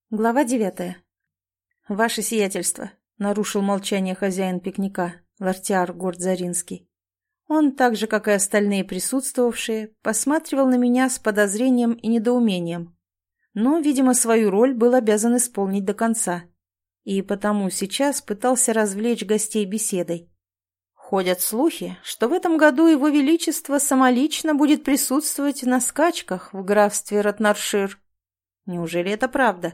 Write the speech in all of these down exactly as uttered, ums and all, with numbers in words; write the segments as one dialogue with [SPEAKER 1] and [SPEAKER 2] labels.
[SPEAKER 1] Глава девятая. «Ваше сиятельство», — нарушил молчание хозяин пикника, лортиар Горд-Заринский. Он, так же, как и остальные присутствовавшие, посматривал на меня с подозрением и недоумением. Но, видимо, свою роль был обязан исполнить до конца. И потому сейчас пытался развлечь гостей беседой. Ходят слухи, что в этом году его величество самолично будет присутствовать на скачках в графстве Ратнаршир. Неужели это правда?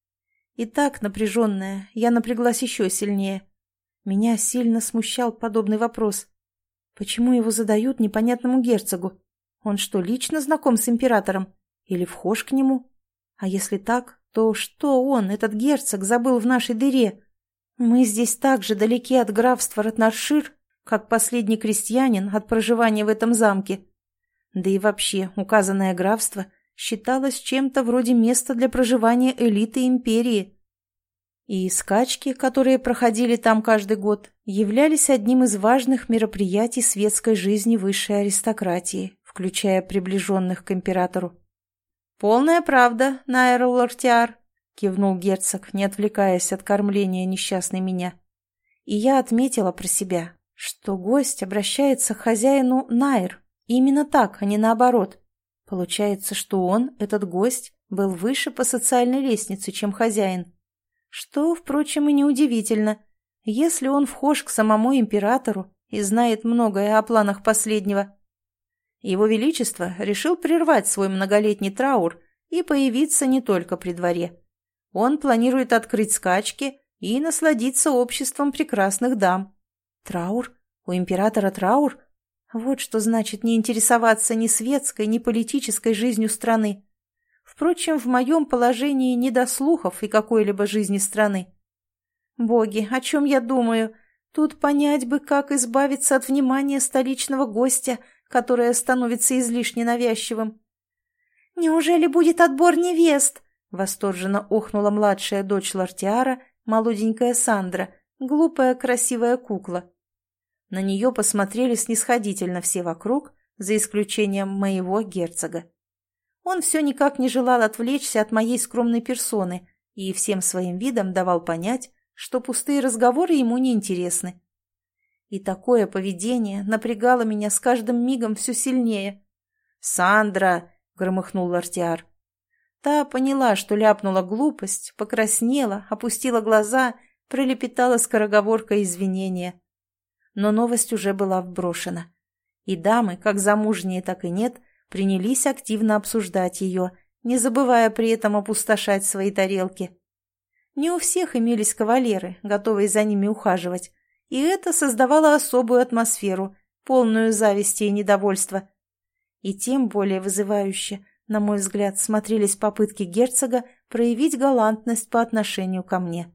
[SPEAKER 1] И так напряженная, я напряглась еще сильнее. Меня сильно смущал подобный вопрос. Почему его задают непонятному герцогу? Он что, лично знаком с императором? Или вхож к нему? А если так, то что он, этот герцог, забыл в нашей дыре? Мы здесь так же далеки от графства Ратнаршир, как последний крестьянин от проживания в этом замке. Да и вообще, указанное графство считалось чем-то вроде места для проживания элиты империи. И скачки, которые проходили там каждый год, являлись одним из важных мероприятий светской жизни высшей аристократии, включая приближенных к императору. «Полная правда, Найрл Лортиар», — кивнул герцог, не отвлекаясь от кормления несчастной меня. И я отметила про себя, что гость обращается к хозяину Найр, именно так, а не наоборот. Получается, что он, этот гость, был выше по социальной лестнице, чем хозяин. Что, впрочем, и неудивительно, если он вхож к самому императору и знает многое о планах последнего. Его Величество решил прервать свой многолетний траур и появиться не только при дворе. Он планирует открыть скачки и насладиться обществом прекрасных дам. Траур? У императора траур? Вот что значит не интересоваться ни светской, ни политической жизнью страны. Впрочем, в моем положении не до слухов и какой-либо жизни страны. Боги, о чем я думаю? Тут понять бы, как избавиться от внимания столичного гостя, которое становится излишне навязчивым. «Неужели будет отбор невест?» — восторженно охнула младшая дочь Лортиара, молоденькая Сандра, глупая красивая кукла. На нее посмотрели снисходительно все вокруг, за исключением моего герцога. Он все никак не желал отвлечься от моей скромной персоны и всем своим видом давал понять, что пустые разговоры ему не интересны. И такое поведение напрягало меня с каждым мигом все сильнее. «Сандра!» — громыхнул Лортиар. Та поняла, что ляпнула глупость, покраснела, опустила глаза, пролепетала скороговоркой извинения. Но новость уже была вброшена. И дамы, как замужние, так и нет, принялись активно обсуждать ее, не забывая при этом опустошать свои тарелки. Не у всех имелись кавалеры, готовые за ними ухаживать, и это создавало особую атмосферу, полную зависти и недовольства. И тем более вызывающе, на мой взгляд, смотрелись попытки герцога проявить галантность по отношению ко мне.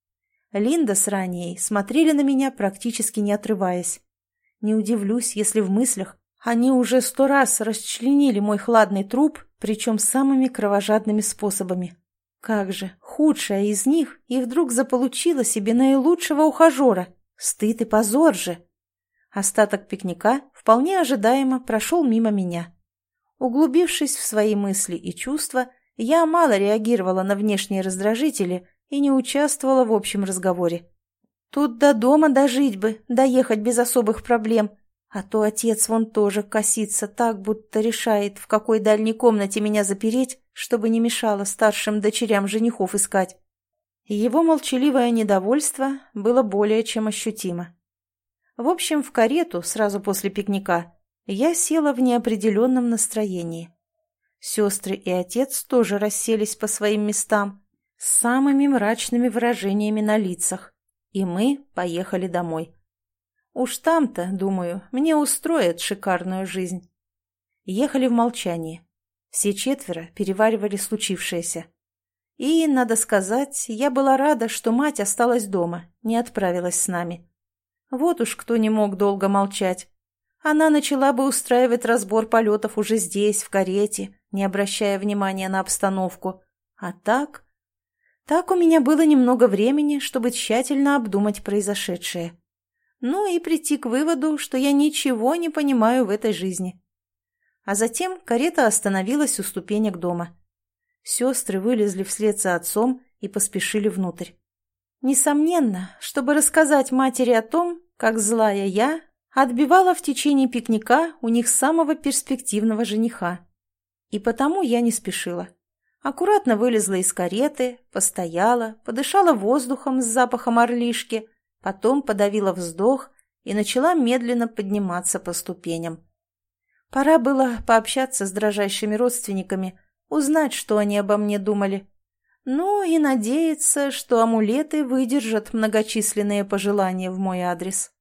[SPEAKER 1] Линда с Раней смотрели на меня, практически не отрываясь. Не удивлюсь, если в мыслях они уже сто раз расчленили мой хладный труп, причем самыми кровожадными способами. Как же, худшая из них и вдруг заполучила себе наилучшего ухажера. Стыд и позор же. Остаток пикника вполне ожидаемо прошел мимо меня. Углубившись в свои мысли и чувства, я мало реагировала на внешние раздражители и не участвовала в общем разговоре. Тут до дома дожить бы, доехать без особых проблем, а то отец вон тоже косится так, будто решает, в какой дальней комнате меня запереть, чтобы не мешало старшим дочерям женихов искать. Его молчаливое недовольство было более чем ощутимо. В общем, в карету сразу после пикника я села в неопределенном настроении. Сестры и отец тоже расселись по своим местам, с самыми мрачными выражениями на лицах, и мы поехали домой. Уж там-то, думаю, мне устроят шикарную жизнь. Ехали в молчании. Все четверо переваривали случившееся. И, надо сказать, я была рада, что мать осталась дома, не отправилась с нами. Вот уж кто не мог долго молчать. Она начала бы устраивать разбор полетов уже здесь, в карете, не обращая внимания на обстановку. А так... Так у меня было немного времени, чтобы тщательно обдумать произошедшее. Ну и прийти к выводу, что я ничего не понимаю в этой жизни. А затем карета остановилась у ступенек дома. Сестры вылезли вслед за отцом и поспешили внутрь. Несомненно, чтобы рассказать матери о том, как злая я отбивала в течение пикника у них самого перспективного жениха. И потому я не спешила. Аккуратно вылезла из кареты, постояла, подышала воздухом с запахом орлишки, потом подавила вздох и начала медленно подниматься по ступеням. Пора было пообщаться с дрожащими родственниками, узнать, что они обо мне думали. Ну и надеяться, что амулеты выдержат многочисленные пожелания в мой адрес.